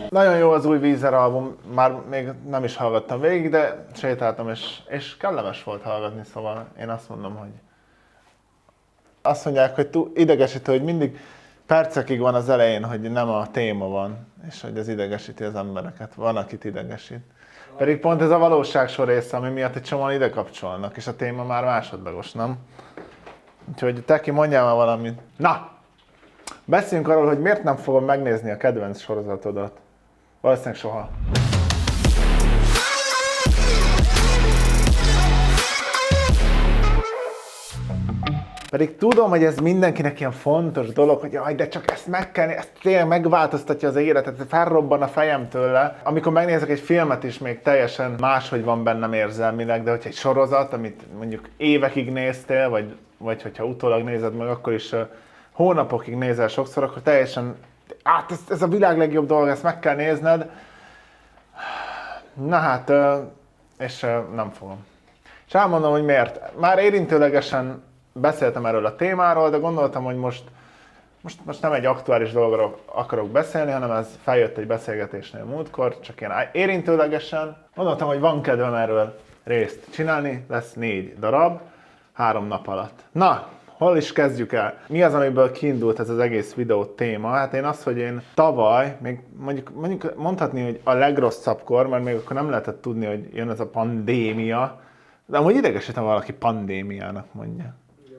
Nagyon jó az új Weezer album, már még nem is hallgattam végig, de sétáltam, és kellemes volt hallgatni, szóval én azt mondom, hogy azt mondják, hogy idegesítő, hogy mindig percekig van az elején, hogy nem a téma van, és hogy ez idegesíti az embereket. Van, akit idegesít. Pedig pont ez a valóságsor része, ami miatt egy csomóan ide kapcsolnak, és a téma már másodlagos, nem? Úgyhogy Teki, mondjál már valamit. Na! Beszéljünk arról, hogy miért nem fogom megnézni a kedvenc sorozatodat. Valószínűleg soha. Pedig tudom, hogy ez mindenkinek ilyen fontos dolog, hogy jaj, de csak ezt meg kell, ezt tényleg megváltoztatja az életet, felrobban a fejem tőle. Amikor megnézek egy filmet is, még teljesen máshogy van bennem érzelmileg, de hogyha egy sorozat, amit mondjuk évekig néztél, vagy hogyha utólag nézed meg, akkor is hónapokig nézel sokszor, akkor teljesen, ez a világ legjobb dolog, ezt meg kell nézned. Na hát, és nem fogom. És elmondom, hogy miért. Már érintőlegesen beszéltem erről a témáról, de gondoltam, hogy most nem egy aktuális dologról akarok beszélni, hanem ez feljött egy beszélgetésnél múltkor, csak ilyen érintőlegesen. Gondoltam, hogy van kedvem erről részt csinálni, lesz 4 darab, 3 nap alatt. Na, hol is kezdjük el? Mi az, amiből kiindult ez az egész videó téma? Hát én azt, hogy én tavaly, még mondjuk mondhatni, hogy a legrosszabbkor, mert még akkor nem lehetett tudni, hogy jön ez a pandémia, de amúgy idegesítem, valaki pandémiának mondja.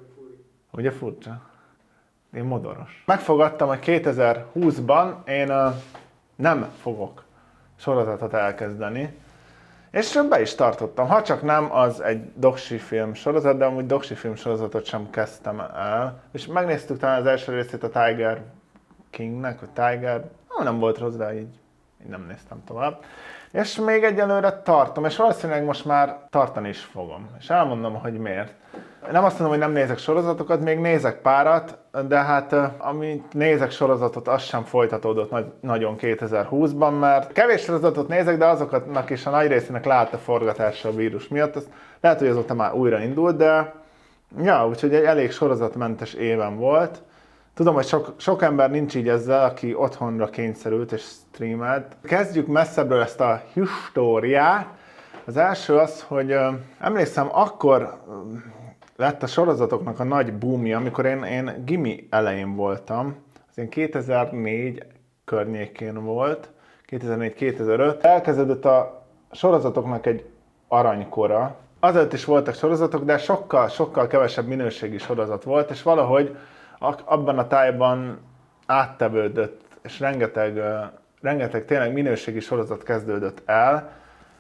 Ugye furcsa? Én modoros. Megfogadtam, hogy 2020-ban én nem fogok sorozatot elkezdeni, és be is tartottam. Ha csak nem, az egy doksi film sorozat, de amúgy doksi film sorozatot sem kezdtem el. És megnéztük talán az első részét a Tiger Kingnek, a Tiger, nem volt rossz, de így nem néztem tovább. És még egyelőre tartom, és valószínűleg most már tartani is fogom. És elmondom, hogy miért. Nem azt mondom, hogy nem nézek sorozatokat, még nézek párat, de hát amit nézek sorozatot, az sem folytatódott nagyon 2020-ban, mert kevés sorozatot nézek, de azoknak is a nagy részének leállt a forgatása a vírus miatt. Azt lehet, hogy azóta már újra indult, de ja, úgyhogy egy elég sorozatmentes évem volt. Tudom, hogy sok ember nincs így ezzel, aki otthonra kényszerült és streamelt. Kezdjük messzebbről ezt a históriát. Az első az, hogy emlékszem, akkor lett a sorozatoknak a nagy boomja, amikor én gimi elején voltam. Az én 2004 környékén volt, 2004-2005. Elkezdődött a sorozatoknak egy aranykora. Azelőtt is voltak sorozatok, de sokkal kevesebb minőségi sorozat volt, és valahogy abban a tájban áttevődött, és rengeteg tényleg minőségi sorozat kezdődött el,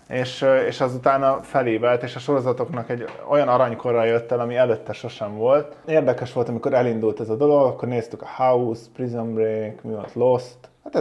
és azutána felívelt, és a sorozatoknak egy olyan aranykorra jött el, ami előtte sosem volt. Érdekes volt, amikor elindult ez a dolog, akkor néztük a House, Prison Break, mi volt, Lost. Hát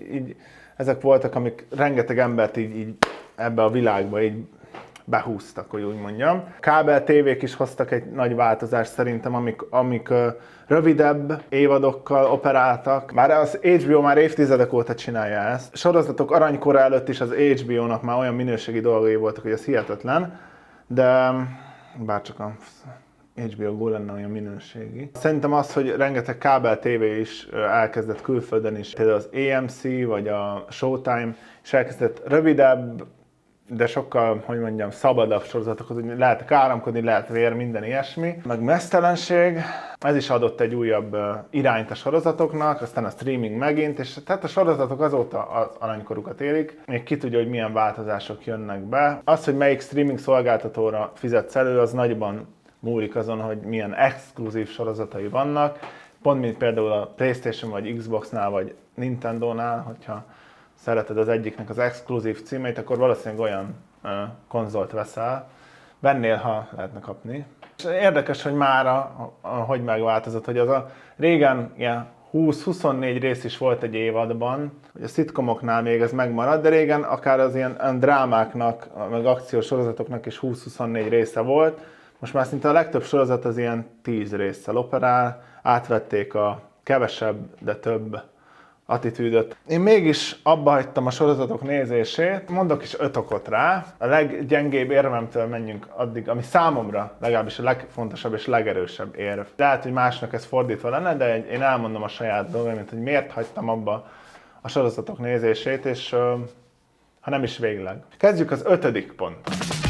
ezek voltak, amik rengeteg embert így ebbe a világba így behúztak, hogy úgy mondjam. Kábel tévék is hoztak egy nagy változást szerintem, amik rövidebb évadokkal operáltak. Már az HBO már évtizedek óta csinálja ezt. Sorozatok aranykora előtt is az HBO-nak már olyan minőségi dolgai voltak, hogy ez hihetetlen, de bárcsak a HBO Go lenne olyan minőségi. Szerintem az, hogy rengeteg kábel tévé is elkezdett külföldön is, például az AMC vagy a Showtime, és elkezdett rövidebb, de sokkal, hogy mondjam, szabadabb sorozatokhoz, hogy lehet káromkodni, lehet vér, minden ilyesmi. Meg meztelenség, ez is adott egy újabb irányt a sorozatoknak, aztán a streaming megint, és tehát a sorozatok azóta az aranykorukat élik. Még ki tudja, hogy milyen változások jönnek be. Az, hogy melyik streaming szolgáltatóra fizetsz elő, az nagyban múlik azon, hogy milyen exkluzív sorozatai vannak. Pont mint például a PlayStation vagy Xboxnál vagy Nintendónál, hogyha szereted az egyiknek az exkluzív címeit, akkor valószínűleg olyan konzolt veszel. Vennél, ha lehetne kapni. És érdekes, hogy mára, hogy megváltozott, hogy az a régen ilyen 20-24 rész is volt egy évadban, hogy a szitkomoknál még ez megmaradt, de régen akár az ilyen drámáknak, meg akciós sorozatoknak is 20-24 része volt. Most már szinte a legtöbb sorozat az ilyen 10 résszel operál, átvették a kevesebb, de több attitűdöt. Én mégis abba hagytam a sorozatok nézését, mondok is 5 okot rá. A leggyengébb érvemtől menjünk addig, ami számomra legalábbis a legfontosabb és legerősebb érv. Lehet, hogy másnak ez fordítva lenne, de én elmondom a saját dolgaimat, hogy miért hagytam abba a a sorozatok nézését, és ha nem is végleg. Kezdjük az 5. pont.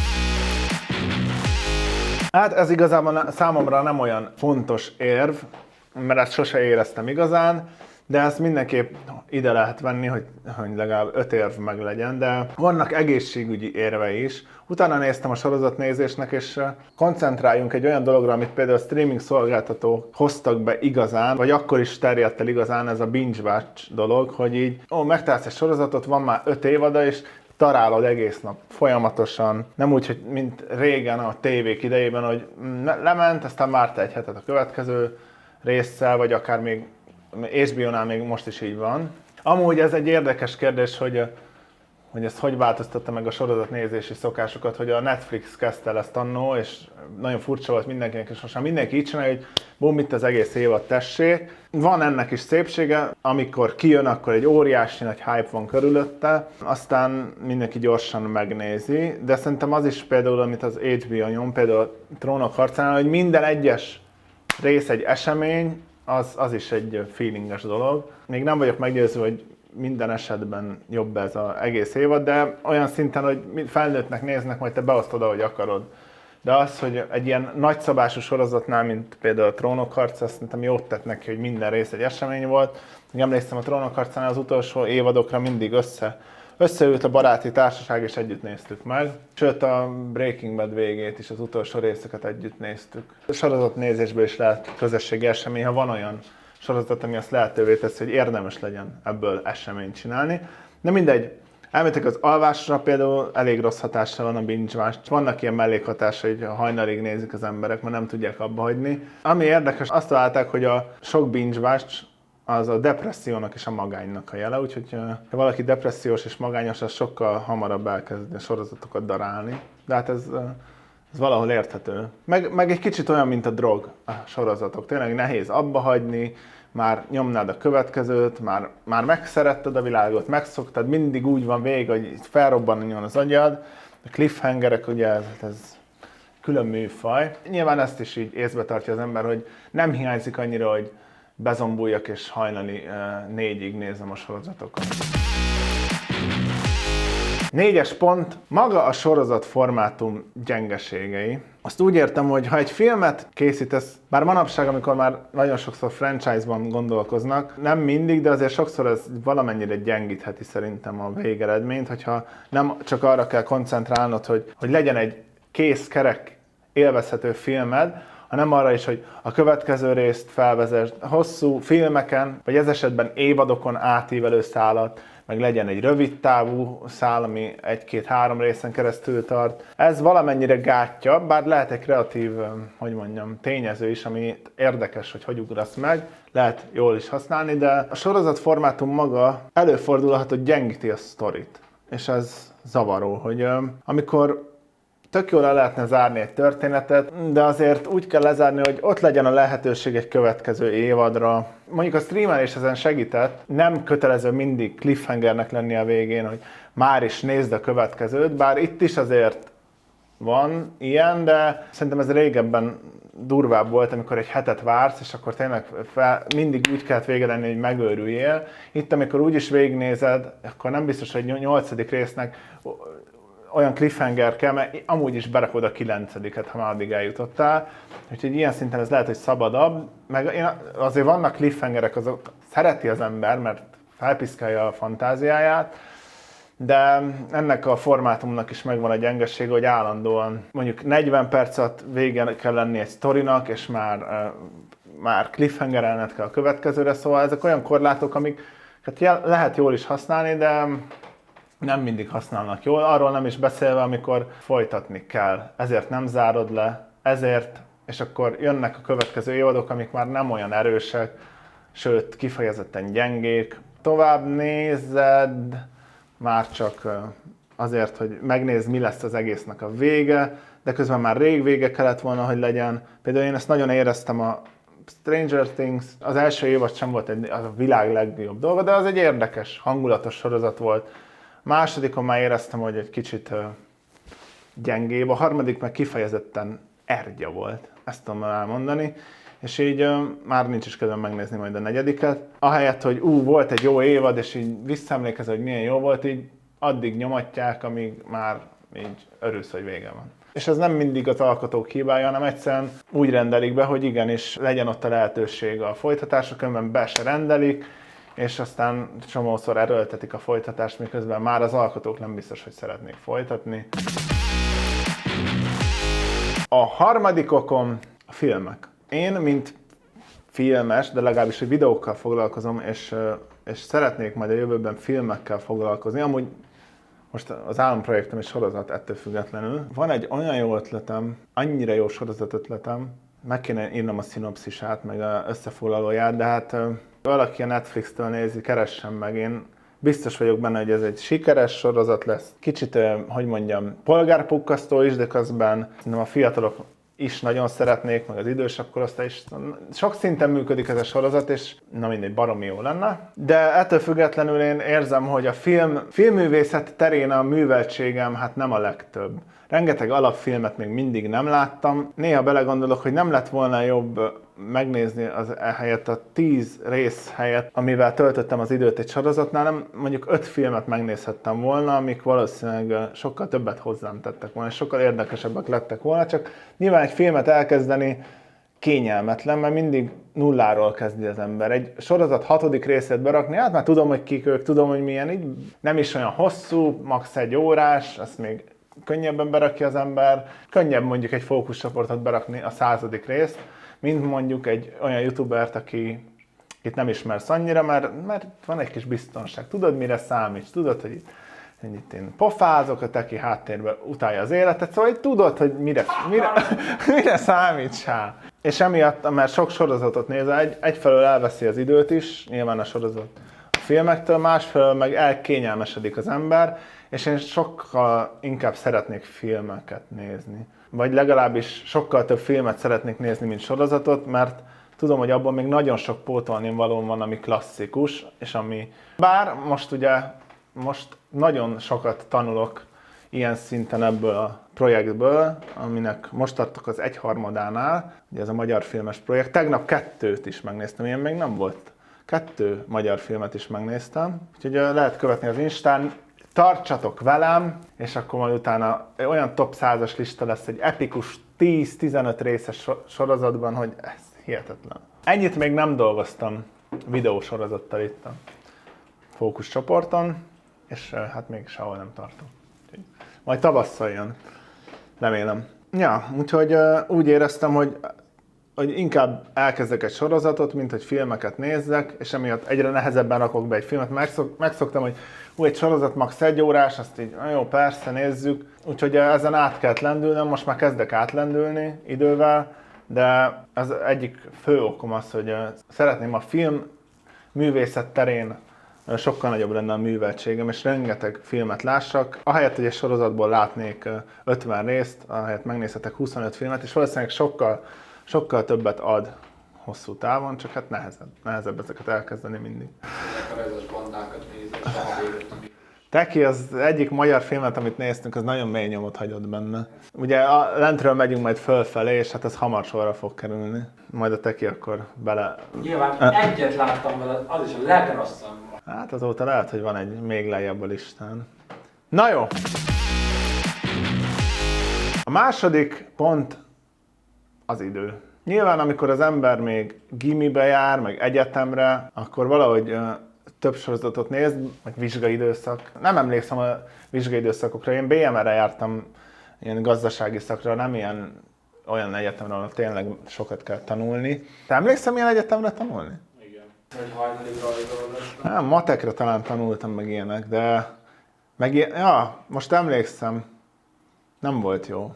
Hát ez igazából számomra nem olyan fontos érv, mert ezt sose éreztem igazán, de ezt mindenképp ide lehet venni, hogy legalább 5 érv meg legyen, de vannak egészségügyi érve is. Utána néztem a sorozatnézésnek, és koncentráljunk egy olyan dologra, amit például a streaming szolgáltatók hoztak be igazán, vagy akkor is terjedt el igazán ez a binge watch dolog, hogy így, megtalálsz egy sorozatot, van már 5 évada, és darálod egész nap, folyamatosan. Nem úgy, hogy mint régen a tévék idejében, hogy lement, aztán várta egy hetet a következő résszel, vagy akár még HBO-nál még most is így van. Amúgy ez egy érdekes kérdés, hogy ezt hogy változtatta meg a sorozatnézési szokásokat, hogy a Netflix kezdte el ezt annó, és nagyon furcsa volt mindenkinek, és most már mindenki így csinálja, hogy bum, itt az egész évad, tessék. Van ennek is szépsége, amikor kijön, akkor egy óriási nagy hype van körülötte, aztán mindenki gyorsan megnézi, de szerintem az is például, amit az HBO nyom, például a Trónok harcánál, hogy minden egyes rész egy esemény, az is egy feelinges dolog. Még nem vagyok meggyőző, hogy minden esetben jobb ez az egész évad, de olyan szinten, hogy felnőttnek néznek, majd te beosztod, ahogy akarod. De az, hogy egy ilyen nagyszabású sorozatnál, mint például a Trónok harca, azt szerintem jót tett neki, hogy minden rész egy esemény volt. Még emlékszem, a Trónok harcánál az utolsó évadokra mindig összeült a baráti társaság, és együtt néztük meg. Sőt, a Breaking Bad végét is, az utolsó részeket együtt néztük. A sorozatnézésből is lehet közösségi esemény, ha van olyan sorozat, ami azt lehetővé teszi, hogy érdemes legyen ebből eseményt csinálni. De mindegy, elmentek az alvásra, például elég rossz hatással van a binge-watch. Vannak ilyen mellékhatásai, hogy a hajnalig nézik az emberek, mert nem tudják abba hagyni. Ami érdekes, azt találták, hogy a sok binge-watch az a depressziónak és a magánynak a jele, úgyhogy ha valaki depressziós és magányos, az sokkal hamarabb elkezd a sorozatokat darálni. De hát ez valahol érthető. Meg egy kicsit olyan, mint a drog a sorozatok. Tényleg nehéz abba hagyni, már nyomnád a következőt, már megszeretted a világot, megszoktad, mindig úgy van végig, hogy felrobbanjon az agyad. A cliffhangerek, ugye ez külön műfaj. Nyilván ezt is így észbe tartja az ember, hogy nem hiányzik annyira, hogy bezombuljak és hajnali 4-ig nézem a sorozatokat. 4. pont, maga a sorozat formátum gyengeségei. Azt úgy értem, hogy ha egy filmet készítesz, bár manapság, amikor már nagyon sokszor franchise-ban gondolkoznak, nem mindig, de azért sokszor ez valamennyire gyengítheti szerintem a végeredményt, hogyha nem csak arra kell koncentrálnod, hogy legyen egy kész, kerek, élvezhető filmed, hanem arra is, hogy a következő részt felvezesd hosszú filmeken, vagy ez esetben évadokon átívelő szálat, meg legyen egy rövid távú szál, ami 1-2-3 részen keresztül tart. Ez valamennyire gátja, bár lehet egy kreatív, tényező is, ami érdekes, hogy ugrasz meg, lehet jól is használni, de a sorozat formátum maga előfordulhat, hogy gyengíti a sztorit. És ez zavaró, hogy amikor tök jól le lehetne zárni egy történetet, de azért úgy kell lezárni, hogy ott legyen a lehetőség egy következő évadra. Mondjuk a streamelés ezen segített, nem kötelező mindig cliffhangernek lenni a végén, hogy már is nézd a következőt, bár itt is azért van ilyen, de szerintem ez régebben durvább volt, amikor egy hetet vársz, és akkor tényleg mindig úgy kellett vége lenni, hogy megőrüljél. Itt, amikor úgyis végignézed, akkor nem biztos, hogy 8. résznek olyan cliffhanger kell, mert amúgy is berakod a 9-et, ha már addig eljutottál. Úgyhogy ilyen szinten ez lehet, hogy szabadabb. Meg azért vannak cliffhangerek, azok szereti az ember, mert felpiszkálja a fantáziáját, de ennek a formátumnak is megvan a gyengesége, hogy állandóan mondjuk 40 percet vége kell lenni egy sztorinak, és már cliffhangerelned kell a következőre, szóval ezek olyan korlátok, amiket lehet jól is használni, de nem mindig használnak jól, arról nem is beszélve, amikor folytatni kell. Ezért nem zárod le, és akkor jönnek a következő évadok, amik már nem olyan erősek, sőt, kifejezetten gyengék. Tovább nézed, már csak azért, hogy megnézd, mi lesz az egésznek a vége, de közben már rég vége kellett volna, hogy legyen. Például én ezt nagyon éreztem a Stranger Things, az első évad sem volt a világ legjobb dolga, de az egy érdekes, hangulatos sorozat volt. Másodikon már éreztem, hogy egy kicsit gyengébb, a harmadik meg kifejezetten ergya volt, ezt tudom elmondani. és így már nincs is kedvem megnézni majd a negyediket. Ahelyett, hogy volt egy jó évad, és így visszaemlékezel, hogy milyen jó volt, így addig nyomatják, amíg már így örülsz, hogy vége van. És ez nem mindig az alkotók hibája, hanem egyszerűen úgy rendelik be, hogy igenis legyen ott a lehetőség a folytatásra, különben be se rendelik, és aztán csomószor erőltetik a folytatást, miközben már az alkotók nem biztos, hogy szeretnék folytatni. A harmadik okom a filmek. Én, mint filmes, de legalábbis hogy videókkal foglalkozom, és szeretnék majd a jövőben filmekkel foglalkozni. Amúgy most az álomprojektem és sorozat ettől függetlenül. Van egy olyan jó ötletem, annyira jó sorozat ötletem, meg kéne írnom a szinopszisát, meg az összefoglalóját, de hát valaki a Netflix-től nézi, keressen meg. Én biztos vagyok benne, hogy ez egy sikeres sorozat lesz. Kicsit, hogy mondjam, polgárpukkasztó is, de közben szerintem a fiatalok is nagyon szeretnék, meg az idősebb korosztály is. Sok szinten működik ez a sorozat, és na mindegy, baromi jó lenne. De ettől függetlenül én érzem, hogy a filmművészet terén a műveltségem hát nem a legtöbb. Rengeteg alapfilmet még mindig nem láttam. Néha belegondolok, hogy nem lett volna jobb megnézni az helyett a 10 rész helyett, amivel töltöttem az időt egy sorozatnál, nem mondjuk 5 filmet megnézhettem volna, amik valószínűleg sokkal többet hozzám tettek volna, és sokkal érdekesebbek lettek volna, csak nyilván egy filmet elkezdeni kényelmetlen, mert mindig nulláról kezdi az ember. Egy sorozat 6. részét berakni, hát már tudom, hogy kik ők, tudom, hogy milyen, így nem is olyan hosszú, max. 1 órás, azt még könnyebben berakja az ember, könnyebb mondjuk egy fókuszcsoportot berakni a 100. részt, mint mondjuk egy olyan youtubert, aki itt nem ismersz annyira, mert van egy kis biztonság. Tudod, mire számíts, tudod, hogy itt én pofázok, a teki háttérben utálja az életet, szóval hogy tudod, hogy mire számítsál. És emiatt, mert sok sorozatot nézel, egyfelől elveszi az időt is, nyilván a sorozat a filmektől, másfelől meg elkényelmesedik az ember, és én sokkal inkább szeretnék filmeket nézni. Vagy legalábbis sokkal több filmet szeretnék nézni, mint sorozatot, mert tudom, hogy abban még nagyon sok pótolni való van, ami klasszikus, és ami... Bár most nagyon sokat tanulok ilyen szinten ebből a projektből, aminek most tartok az 1/3-ánál, ugye ez a magyar filmes projekt. Tegnap 2-t is megnéztem, ilyen még nem volt. 2 magyar filmet is megnéztem, úgyhogy lehet követni az Instán. Tartsatok velem, és akkor majd utána olyan top 100-as lista lesz egy epikus 10-15 részes sorozatban, hogy ez hihetetlen. Ennyit még nem dolgoztam videósorozattal itt a fókuszcsoporton, és hát még sehol nem tartom. Majd tavasszal jön, remélem. Ja, úgyhogy úgy éreztem, hogy inkább elkezdek egy sorozatot, mint hogy filmeket nézzek, és emiatt egyre nehezebben rakok be egy filmet. Megszoktam, hogy egy sorozat max. 1 órás, azt így, jó, persze, nézzük. Úgyhogy ezen át kellett lendülnöm, most már kezdek átlendülni idővel, de az egyik fő okom az, hogy szeretném a film művészet terén sokkal nagyobb lenne a műveltségem, és rengeteg filmet lássak. Ahelyett, hogy egy sorozatból látnék 50 részt, ahelyett megnézhetek 25 filmet, és valószínűleg sokkal többet ad hosszú távon, csak hát nehezebb ezeket elkezdeni mindig. Ezek a rajzos bandákat nézek, soha végül. Teki, az egyik magyar filmet, amit néztünk, az nagyon mély nyomot hagyott benne. Ugye lentről megyünk majd fölfelé, és hát ez hamar sorra fog kerülni. Majd a Teki akkor bele... Nyilván egyet láttam vele, az is a legrosszabb. Hát azóta lehet, hogy van egy még lejjebb a listán. Na jó! A második pont az idő. Nyilván, amikor az ember még gimibe jár, meg egyetemre, akkor valahogy több sorozatot néz, meg vizsgai időszak. Nem emlékszem a vizsgai időszakokra, én BMR-re jártam ilyen gazdasági szakra, nem ilyen olyan egyetemre, ahol tényleg sokat kell tanulni. Te emlékszem ilyen egyetemre tanulni? Igen. Hogy hajnalig rajzolás. Nem, matekre talán tanultam meg ilyenek, de most emlékszem, nem volt jó.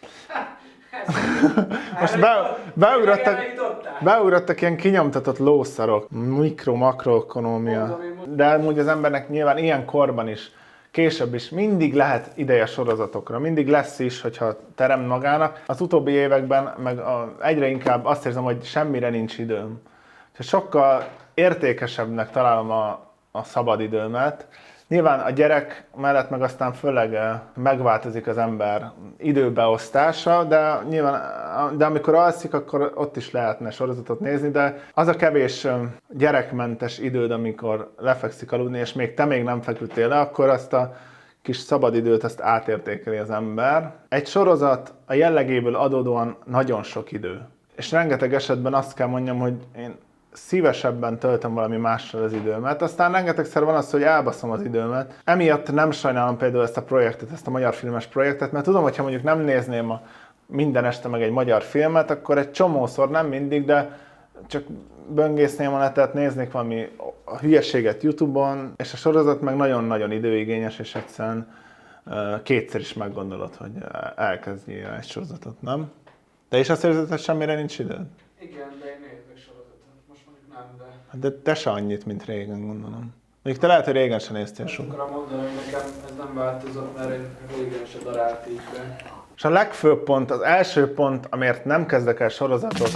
Most beugrottak ilyen kinyomtatott lószarok, mikro-makroökonómia. De amúgy az embernek nyilván ilyen korban is, később is mindig lehet ideje sorozatokra, mindig lesz is, hogyha terem magának. Az utóbbi években meg egyre inkább azt érzem, hogy semmire nincs időm. És sokkal értékesebbnek találom a szabadidőmet. Nyilván a gyerek mellett meg aztán főleg megváltozik az ember időbeosztása, de amikor alszik, akkor ott is lehetne sorozatot nézni, de az a kevés gyerekmentes időd, amikor lefekszik aludni, és te még nem feküdtél le, akkor azt a kis szabadidőt azt átértékeli az ember. Egy sorozat a jellegéből adódóan nagyon sok idő. És rengeteg esetben azt kell mondjam, hogy én szívesebben töltöm valami mással az időmet. Aztán rengetegszer van az, hogy elbaszom az időmet. Emiatt nem sajnálom például ezt a projektet, ezt a magyar filmes projektet, mert tudom, hogyha mondjuk nem nézném minden este meg egy magyar filmet, akkor egy csomószor, nem mindig, de csak böngészném a netet, néznék valami hülyeséget YouTube-on, és a sorozat meg nagyon-nagyon időigényes, és egyszerűen kétszer is meggondolod, hogy elkezdjél egy sorozatot, nem? Te is azt érzed, hogy semmire nincs időd? Igen, de én nézek sorozatot. Most mondjuk nem, de... De te se annyit, mint régen, gondolom. Mondjuk te lehet, hogy régen sem néztél Azt sokat. akarom mondani, hogy nekem ez nem változott, mert én régen se darált így be. És a legfőbb pont, az első pont, amiért nem kezdek el sorozatot,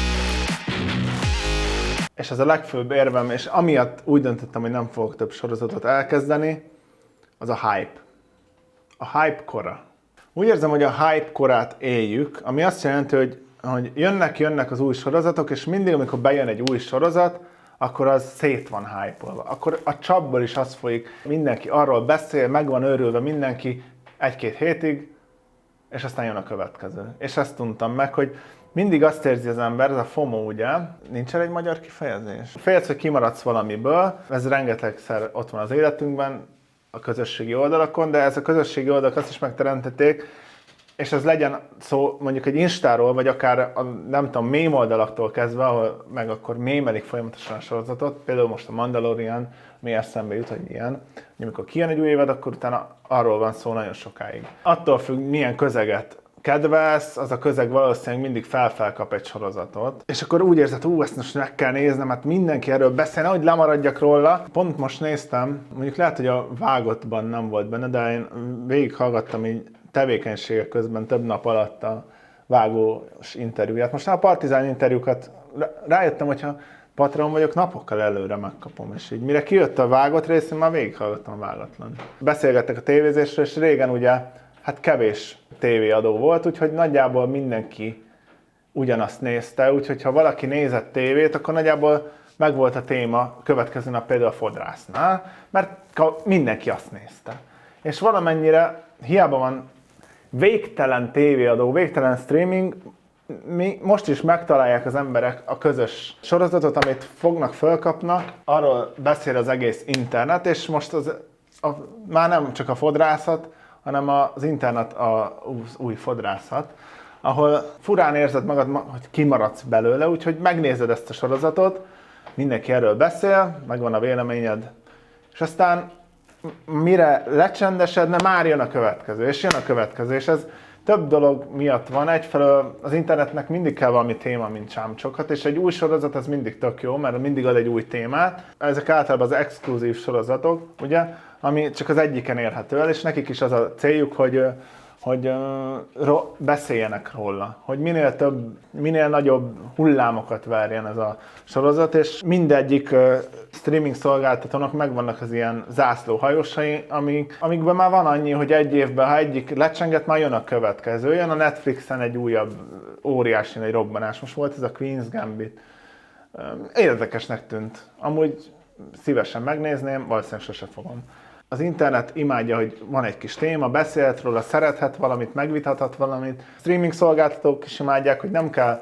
és ez a legfőbb érvem, és amiatt úgy döntöttem, hogy nem fogok több sorozatot elkezdeni, az a hype. A hype kora. Úgy érzem, hogy a hype korát éljük, ami azt jelenti, hogy jönnek az új sorozatok, és mindig, amikor bejön egy új sorozat, akkor az szét van hype-olva. Akkor a csapból is az folyik, mindenki arról beszél, meg van őrülve mindenki egy-két hétig, és aztán jön a következő. És ezt tudtam meg, hogy mindig azt érzi az ember, ez a FOMO ugye, nincs egy magyar kifejezés. Félsz, hogy kimaradsz valamiből, ez rengetegszer ott van az életünkben, a közösségi oldalakon, de ez a közösségi oldalak azt is megteremtették, és ez legyen szó mondjuk egy Instáról, vagy akár a, nem tudom, mém oldalaktól kezdve, ahol meg akkor mémelik folyamatosan a sorozatot, például most a Mandalorian, mi eszembe jut, hogy ilyen, hogy amikor kijön egy új évad, akkor utána arról van szó nagyon sokáig. Attól függ, milyen közeget kedvelsz, az a közeg valószínűleg mindig felkap egy sorozatot. És akkor úgy érzed, ezt most meg kell néznem, hát mindenki erről beszél, hogy lemaradjak róla. Pont most néztem, mondjuk lehet, hogy a vágottban nem volt benne, de én végighallgattam így tevékenységek közben több nap alatt a vágós interjúját. Most a Partizán interjúkat rájöttem, hogyha Patreon vagyok, napokkal előre megkapom, és így mire kijött a vágott rész, én már végighallgattam a vágatlan. Beszélgettek a tévézésről, és régen ugye hát kevés tévéadó volt, úgyhogy nagyjából mindenki ugyanazt nézte, úgyhogy ha valaki nézett tévét, akkor nagyjából megvolt a téma következő nap például a fodrásznál, mert mindenki azt nézte. És valamennyire hiába van végtelen tévéadó, végtelen streaming, most is megtalálják az emberek a közös sorozatot, amit fognak, fölkapnak, arról beszél az egész internet, és most már nem csak a fodrászat, hanem az internet az új fodrászat, ahol furán érzed magad, hogy kimaradsz belőle, úgyhogy megnézed ezt a sorozatot, mindenki erről beszél, megvan a véleményed, és aztán mire lecsendesedne, már jön a következő, és ez több dolog miatt van. Egyfelől az internetnek mindig kell valami téma, mint csámcsokhat, és egy új sorozat az mindig tök jó, mert mindig ad egy új témát. Ezek általában az exkluzív sorozatok, ugye, ami csak az egyiken érhető el, és nekik is az a céljuk, hogy beszéljenek róla, hogy minél nagyobb hullámokat verjen ez a sorozat, és mindegyik streaming szolgáltatónak megvannak az ilyen zászlóhajósai, amikben már van annyi, hogy egy évben, ha egyik lecsenget, már jön a következő. Jön a Netflixen egy újabb óriási nagy robbanás. Most volt ez a Queen's Gambit. Érdekesnek tűnt. Amúgy szívesen megnézném, valószínűleg sose fogom. Az internet imádja, hogy van egy kis téma, beszélhet róla, szerethet valamit, megvitathat valamit. Streaming szolgáltatók is imádják, hogy nem kell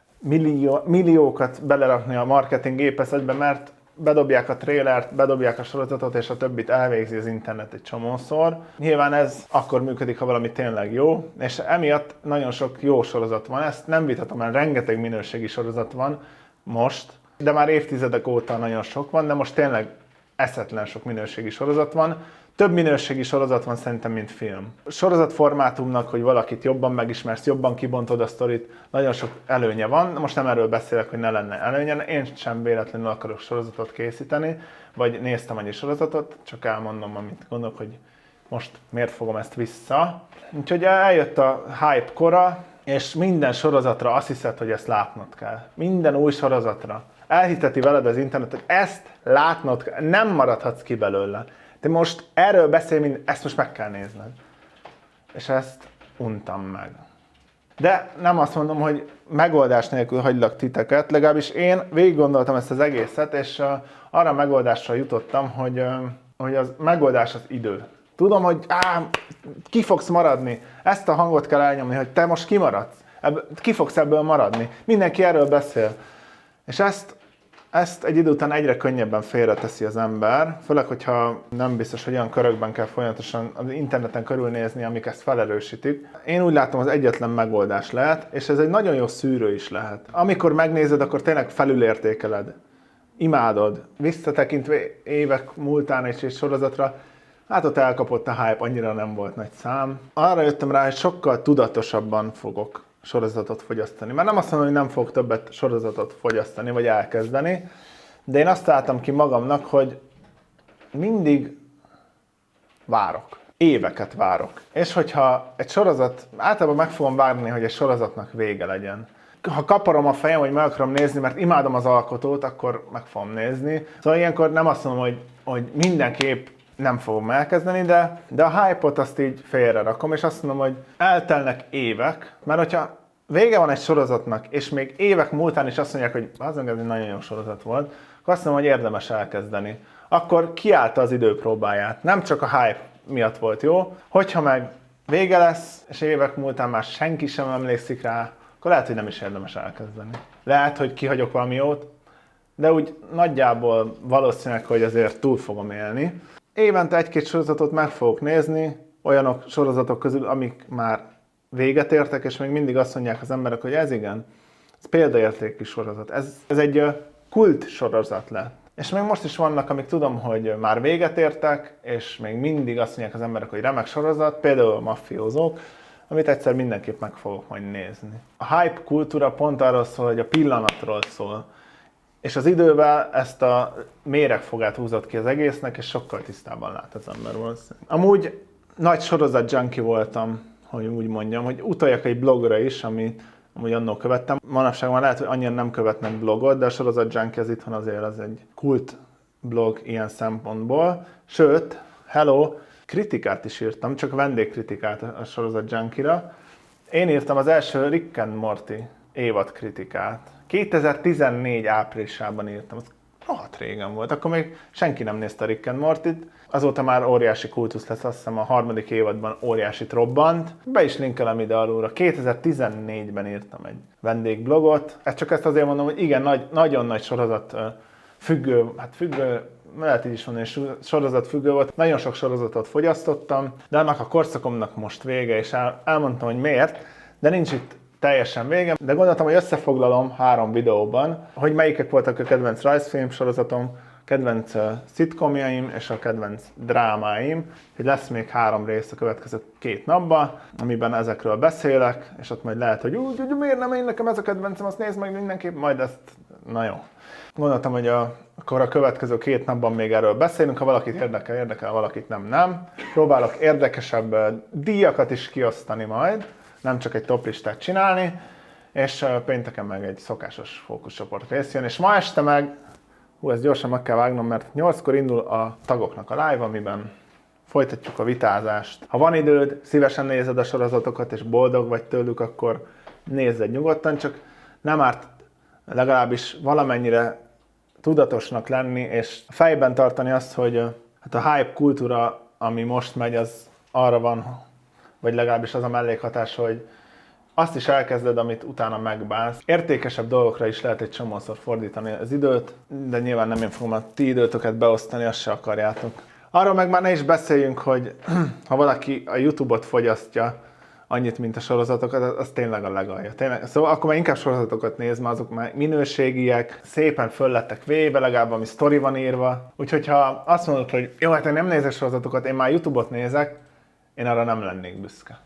milliókat belerakni a marketing gépeszetbe, mert bedobják a trailert, bedobják a sorozatot, és a többit elvégzi az internet egy csomószor. Nyilván ez akkor működik, ha valami tényleg jó, és emiatt nagyon sok jó sorozat van. Ezt nem vitatom el, rengeteg minőségi sorozat van most, de már évtizedek óta nagyon sok van, de most tényleg eszetlen sok minőségi sorozat van. Több minőségi sorozat van szerintem, mint film. Sorozatformátumnak, hogy valakit jobban megismersz, jobban kibontod a sztorit, nagyon sok előnye van. Most nem erről beszélek, hogy ne lenne előnye. Én sem véletlenül akarok sorozatot készíteni, vagy néztem annyi sorozatot, csak elmondom, amit gondolok, hogy most miért fogom ezt vissza. Úgyhogy eljött a hype kora, és minden sorozatra azt hiszed, hogy ezt látnod kell. Minden új sorozatra. elhiteti veled az internet, hogy ezt látnod, nem maradhatsz ki belőle. De most erről beszél, ezt most meg kell nézned. És ezt untam meg. De nem azt mondom, hogy megoldás nélkül hagylak titeket, legalábbis én végig gondoltam ezt az egészet, és arra a megoldásra jutottam, hogy az megoldás az idő. Tudom, hogy ki fogsz maradni, ezt a hangot kell elnyomni, hogy te most kimaradsz, ki fogsz ebből maradni. Mindenki erről beszél. És ezt egy idő után egyre könnyebben félreteszi az ember, főleg, hogyha nem biztos, hogy olyan körökben kell folyamatosan az interneten körülnézni, amik ezt felerősítik. Én úgy látom, az egyetlen megoldás lehet, és ez egy nagyon jó szűrő is lehet. Amikor megnézed, akkor tényleg felülértékeled, imádod, visszatekintve évek múltán egy sorozatra, hát ott elkapott a hype, annyira nem volt nagy szám. Arra jöttem rá, hogy sokkal tudatosabban fogok sorozatot fogyasztani. Már nem azt mondom, hogy nem fogok többet sorozatot fogyasztani, vagy elkezdeni, de én azt találtam ki magamnak, hogy mindig várok. Éveket várok. És hogyha egy sorozat, általában meg fogom várni, hogy egy sorozatnak vége legyen. Ha kaparom a fejem, hogy meg akarom nézni, mert imádom az alkotót, akkor meg fogom nézni. Szóval ilyenkor nem azt mondom, hogy mindenképp nem fogom elkezdeni, de a hype-ot azt így félre rakom, és azt mondom, hogy eltelnek évek, mert hogyha vége van egy sorozatnak, és még évek múltán is azt mondják, hogy az egy nagyon jó sorozat volt, akkor azt mondom, hogy érdemes elkezdeni. Akkor kiállta az idő próbáját. Nem csak a hype miatt volt jó, hogyha meg vége lesz, és évek múltán már senki sem emlékszik rá, akkor lehet, hogy nem is érdemes elkezdeni. Lehet, hogy kihagyok valami jót, de úgy nagyjából valószínűleg, hogy azért túl fogom élni. Évente egy-két sorozatot meg fogok nézni, olyanok sorozatok közül, amik már véget értek, és még mindig azt mondják az emberek, hogy ez igen, ez példaértékű sorozat, ez egy kult sorozat lett. És még most is vannak, amik tudom, hogy már véget értek, és még mindig azt mondják az emberek, hogy remek sorozat, például a Maffiózók, amit egyszer mindenképp meg fogok majd nézni. A hype kultúra pont arról szól, hogy a pillanatról szól. És az idővel ezt a méregfogát húzott ki az egésznek, és sokkal tisztában lát az ember valószínűleg. Amúgy nagy sorozat junkie voltam, hogy úgy mondjam, hogy utaljak egy blogra is, amit amúgy annól követtem. Manapság már lehet, hogy annyian nem követnek blogot, de a sorozat junkie az itthon azért az egy kult blog ilyen szempontból. Sőt, kritikát is írtam, csak vendégkritikát a sorozat junkie-ra. Én írtam az első Rick and Morty évad kritikát. 2014 áprilisában írtam, az rohadt régen volt, akkor még senki nem nézte a Rick and Mortyt. Azóta már óriási kultusz lesz, azt hiszem a 3. évadban óriásit robbant. Be is linkelem ide alulra. 2014-ben írtam egy vendégblogot. Ezt azért mondom, hogy igen, nagyon nagy sorozat függő, lehet így is mondani, hogy sorozat függő volt. Nagyon sok sorozatot fogyasztottam, de annak a korszakomnak most vége, és elmondtam, hogy miért, de nincs itt teljesen vége, de gondoltam, hogy összefoglalom 3 videóban, hogy melyikek voltak a kedvenc rajzfilm sorozatom, kedvenc szitkomjaim és a kedvenc drámáim, hogy lesz még 3 rész a következő 2 napban, amiben ezekről beszélek, és ott majd lehet, hogy miért nem én nekem ez a kedvencem, azt nézd meg mindenképp, majd ezt, na jó. Gondoltam, hogy akkor a következő 2 napban még erről beszélünk, ha valakit érdekel, valakit nem. Próbálok érdekesebb díjakat is kiosztani majd, nem csak egy toplistát csinálni, és pénteken meg egy szokásos fókuszcsoport rész jön, és ma este meg, ezt gyorsan meg kell vágnom, mert 8-kor indul a tagoknak a live, amiben folytatjuk a vitázást. Ha van időd, szívesen nézed a sorozatokat, és boldog vagy tőlük, akkor nézzed nyugodtan, csak nem árt legalábbis valamennyire tudatosnak lenni, és fejben tartani azt, hogy hát a hype kultúra, ami most megy, az arra van, vagy legalábbis az a mellékhatás, hogy azt is elkezded, amit utána megbánsz. Értékesebb dolgokra is lehet egy csomószor fordítani az időt, de nyilván nem én fogom a ti időtöket beosztani, azt se akarjátok. Arról meg már ne is beszéljünk, hogy ha valaki a YouTube-ot fogyasztja annyit, mint a sorozatokat, az tényleg a legalja. Tényleg. Szóval akkor már inkább sorozatokat néz, mert azok már minőségiek, szépen föl lettek véve, legalább ami sztori van írva. Úgyhogy ha azt mondod, hogy jó, hát én nem nézek sorozatokat, én már YouTube-ot nézek, én arra nem lennék büszke.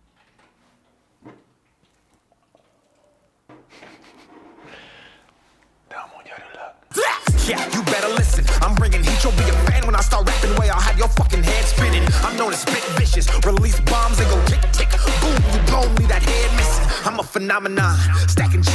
De amúgy örülök. Yeah, you better listen. I'm bringing heat. You'll be a fan when I start rapping. Way I'll have your fucking head spinning. I'm known as spit vicious. Release bombs and go tick tick. Boom, you blow me that head missing. I'm a phenomenon. Stacking